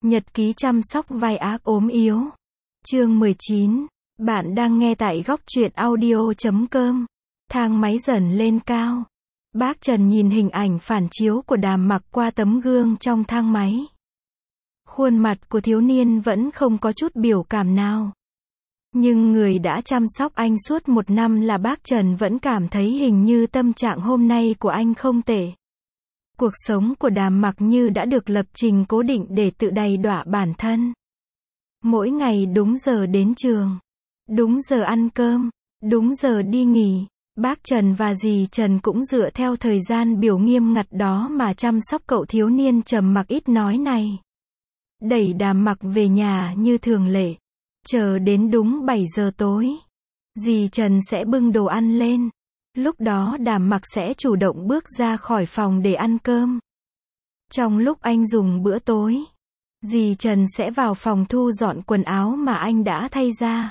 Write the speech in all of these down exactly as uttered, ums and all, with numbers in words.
Nhật ký chăm sóc vai ác ốm yếu. Chương mười chín. Bạn đang nghe tại góc truyện audio chấm com. Thang máy dần lên cao. Bác Trần nhìn hình ảnh phản chiếu của Đàm Mặc qua tấm gương trong thang máy. Khuôn mặt của thiếu niên vẫn không có chút biểu cảm nào. Nhưng người đã chăm sóc anh suốt một năm là bác Trần vẫn cảm thấy hình như tâm trạng hôm nay của anh không tệ. Cuộc sống của Đàm Mặc như đã được lập trình cố định để tự đầy đọa bản thân. Mỗi ngày đúng giờ đến trường, đúng giờ ăn cơm, đúng giờ đi nghỉ. Bác Trần và dì Trần cũng dựa theo thời gian biểu nghiêm ngặt đó mà chăm sóc cậu thiếu niên trầm mặc ít nói này. Đẩy Đàm Mặc về nhà như thường lệ. Chờ đến đúng bảy giờ tối, dì Trần sẽ bưng đồ ăn lên. Lúc đó Đàm Mặc sẽ chủ động bước ra khỏi phòng để ăn cơm. Trong lúc anh dùng bữa tối, dì Trần sẽ vào phòng thu dọn quần áo mà anh đã thay ra.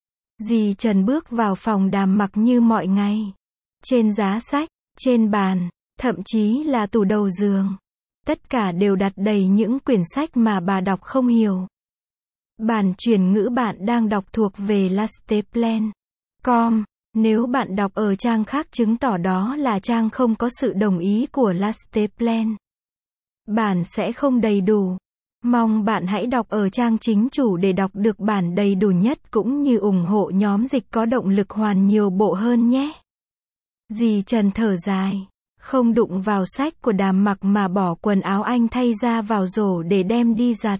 Dì Trần bước vào phòng Đàm Mặc như mọi ngày. Trên giá sách, trên bàn, thậm chí là tủ đầu giường, tất cả đều đặt đầy những quyển sách mà bà đọc không hiểu. Bản chuyển ngữ bạn đang đọc thuộc về lasteplan chấm com. Nếu bạn đọc ở trang khác chứng tỏ đó là trang không có sự đồng ý của lasteplan. Bản sẽ không đầy đủ. Mong bạn hãy đọc ở trang chính chủ để đọc được bản đầy đủ nhất cũng như ủng hộ nhóm dịch có động lực hoàn nhiều bộ hơn nhé. Dì Trần thở dài, không đụng vào sách của Đàm Mặc mà bỏ quần áo anh thay ra vào rổ để đem đi giặt.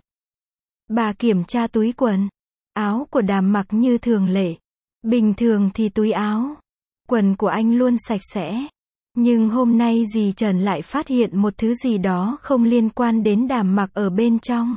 Bà kiểm tra túi quần, áo của Đàm Mặc như thường lệ. Bình thường thì túi áo, quần của anh luôn sạch sẽ. Nhưng hôm nay dì Trần lại phát hiện một thứ gì đó không liên quan đến Đàm Mặc ở bên trong.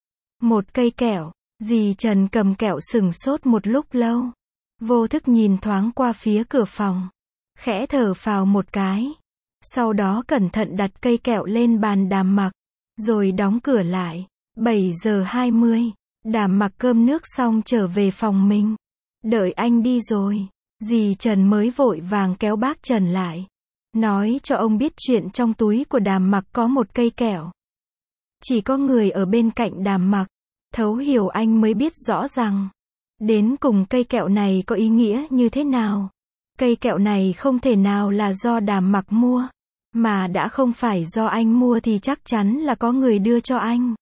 Một cây kẹo. Dì Trần cầm kẹo sửng sốt một lúc lâu. Vô thức nhìn thoáng qua phía cửa phòng. Khẽ thở phào một cái. Sau đó cẩn thận đặt cây kẹo lên bàn Đàm Mặc. Rồi đóng cửa lại. bảy giờ hai mươi. Đàm Mặc cơm nước xong trở về phòng mình. Đợi anh đi rồi, dì Trần mới vội vàng kéo bác Trần lại. Nói cho ông biết chuyện trong túi của Đàm Mặc có một cây kẹo. Chỉ có người ở bên cạnh Đàm Mặc, thấu hiểu anh mới biết rõ rằng, đến cùng cây kẹo này có ý nghĩa như thế nào. Cây kẹo này không thể nào là do Đàm Mặc mua, mà đã không phải do anh mua thì chắc chắn là có người đưa cho anh.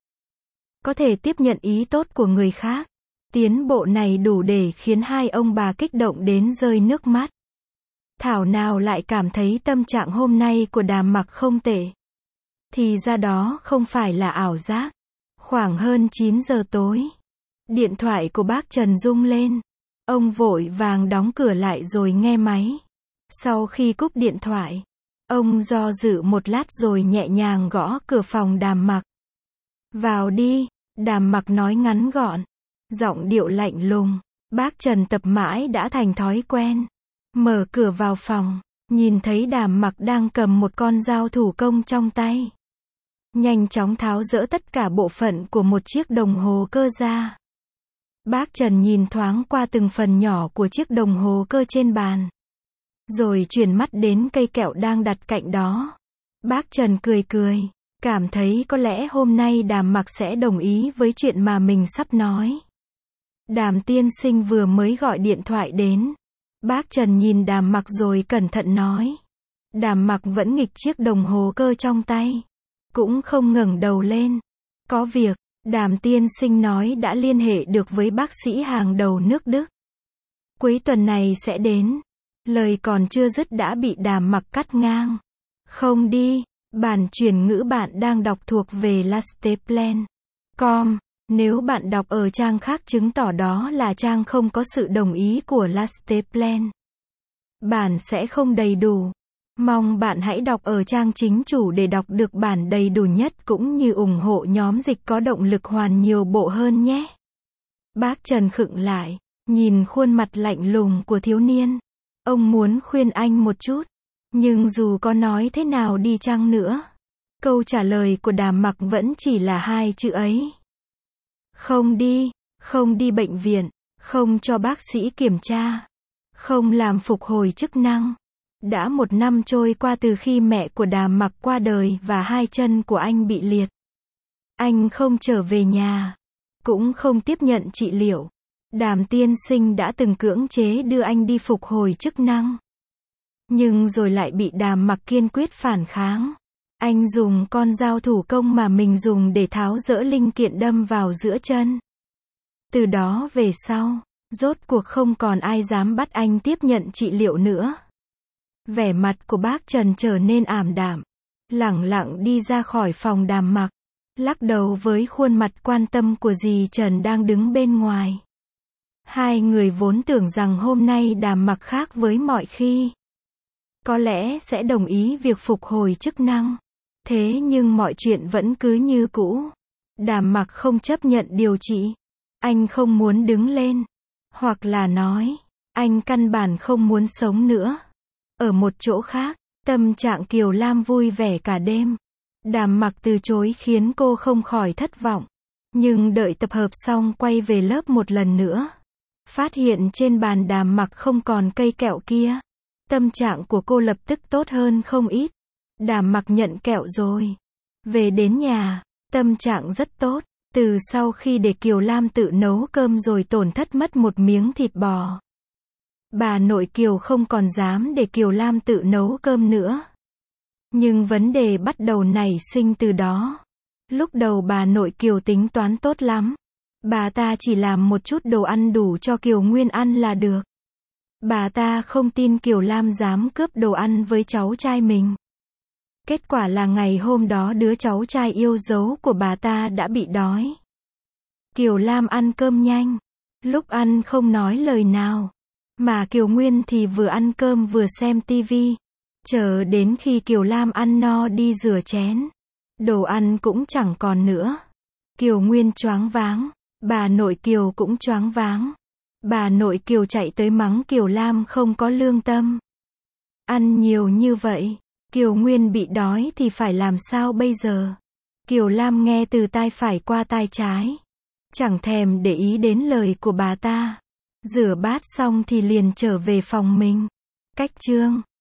Có thể tiếp nhận ý tốt của người khác. Tiến bộ này đủ để khiến hai ông bà kích động đến rơi nước mắt. Thảo nào lại cảm thấy tâm trạng hôm nay của Đàm Mặc không tệ. Thì ra đó không phải là ảo giác. Khoảng hơn chín giờ tối, điện thoại của bác Trần rung lên. Ông vội vàng đóng cửa lại rồi nghe máy. Sau khi cúp điện thoại, ông do dự một lát rồi nhẹ nhàng gõ cửa phòng Đàm Mặc. Vào đi, Đàm Mặc nói ngắn gọn. Giọng điệu lạnh lùng. Bác Trần tập mãi đã thành thói quen. Mở cửa vào phòng, nhìn thấy Đàm Mặc đang cầm một con dao thủ công trong tay. Nhanh chóng tháo dỡ tất cả bộ phận của một chiếc đồng hồ cơ ra. Bác Trần nhìn thoáng qua từng phần nhỏ của chiếc đồng hồ cơ trên bàn. Rồi chuyển mắt đến cây kẹo đang đặt cạnh đó. Bác Trần cười cười, cảm thấy có lẽ hôm nay Đàm Mặc sẽ đồng ý với chuyện mà mình sắp nói. Đàm tiên sinh vừa mới gọi điện thoại đến. Bác Trần nhìn Đàm Mặc rồi cẩn thận nói. Đàm Mặc vẫn nghịch chiếc đồng hồ cơ trong tay. Cũng không ngẩng đầu lên. Có việc, Đàm tiên sinh nói đã liên hệ được với bác sĩ hàng đầu nước Đức. Cuối tuần này sẽ đến. Lời còn chưa dứt đã bị Đàm Mặc cắt ngang. Không đi, bản chuyển ngữ bạn đang đọc thuộc về lasteplan chấm com. Nếu bạn đọc ở trang khác chứng tỏ đó là trang không có sự đồng ý của lasteplan. Bản sẽ không đầy đủ. Mong bạn hãy đọc ở trang chính chủ để đọc được bản đầy đủ nhất cũng như ủng hộ nhóm dịch có động lực hoàn nhiều bộ hơn nhé. Bác Trần khựng lại, nhìn khuôn mặt lạnh lùng của thiếu niên. Ông muốn khuyên anh một chút. Nhưng dù có nói thế nào đi chăng nữa, câu trả lời của Đàm Mặc vẫn chỉ là hai chữ ấy. Không đi, không đi bệnh viện, không cho bác sĩ kiểm tra, không làm phục hồi chức năng. Đã một năm trôi qua từ khi mẹ của Đàm Mặc qua đời và hai chân của anh bị liệt. Anh không trở về nhà, cũng không tiếp nhận trị liệu. Đàm tiên sinh đã từng cưỡng chế đưa anh đi phục hồi chức năng. Nhưng rồi lại bị Đàm Mặc kiên quyết phản kháng. Anh dùng con dao thủ công mà mình dùng để tháo dỡ linh kiện đâm vào giữa chân. Từ đó về sau, rốt cuộc không còn ai dám bắt anh tiếp nhận trị liệu nữa. Vẻ mặt của bác Trần trở nên ảm đạm, lẳng lặng đi ra khỏi phòng Đàm Mặc, lắc đầu với khuôn mặt quan tâm của dì Trần đang đứng bên ngoài. Hai người vốn tưởng rằng hôm nay Đàm Mặc khác với mọi khi. Có lẽ sẽ đồng ý việc phục hồi chức năng. Thế nhưng mọi chuyện vẫn cứ như cũ. Đàm Mặc không chấp nhận điều trị. Anh không muốn đứng lên. Hoặc là nói, anh căn bản không muốn sống nữa. Ở một chỗ khác, tâm trạng Kiều Lam vui vẻ cả đêm. Đàm Mặc từ chối khiến cô không khỏi thất vọng. Nhưng đợi tập hợp xong quay về lớp một lần nữa. Phát hiện trên bàn Đàm Mặc không còn cây kẹo kia. Tâm trạng của cô lập tức tốt hơn không ít. Đàm Mặc nhận kẹo rồi. Về đến nhà, tâm trạng rất tốt. Từ sau khi để Kiều Lam tự nấu cơm rồi tổn thất mất một miếng thịt bò. Bà nội Kiều không còn dám để Kiều Lam tự nấu cơm nữa. Nhưng vấn đề bắt đầu nảy sinh từ đó. Lúc đầu bà nội Kiều tính toán tốt lắm. Bà ta chỉ làm một chút đồ ăn đủ cho Kiều Nguyên ăn là được. Bà ta không tin Kiều Lam dám cướp đồ ăn với cháu trai mình. Kết quả là ngày hôm đó đứa cháu trai yêu dấu của bà ta đã bị đói. Kiều Lam ăn cơm nhanh. Lúc ăn không nói lời nào. Mà Kiều Nguyên thì vừa ăn cơm vừa xem tivi. Chờ đến khi Kiều Lam ăn no đi rửa chén. Đồ ăn cũng chẳng còn nữa. Kiều Nguyên choáng váng. Bà nội Kiều cũng choáng váng. Bà nội Kiều chạy tới mắng Kiều Lam không có lương tâm. Ăn nhiều như vậy, Kiều Nguyên bị đói thì phải làm sao bây giờ? Kiều Lam nghe từ tai phải qua tai trái. Chẳng thèm để ý đến lời của bà ta. Rửa bát xong thì liền trở về phòng mình. Cách chương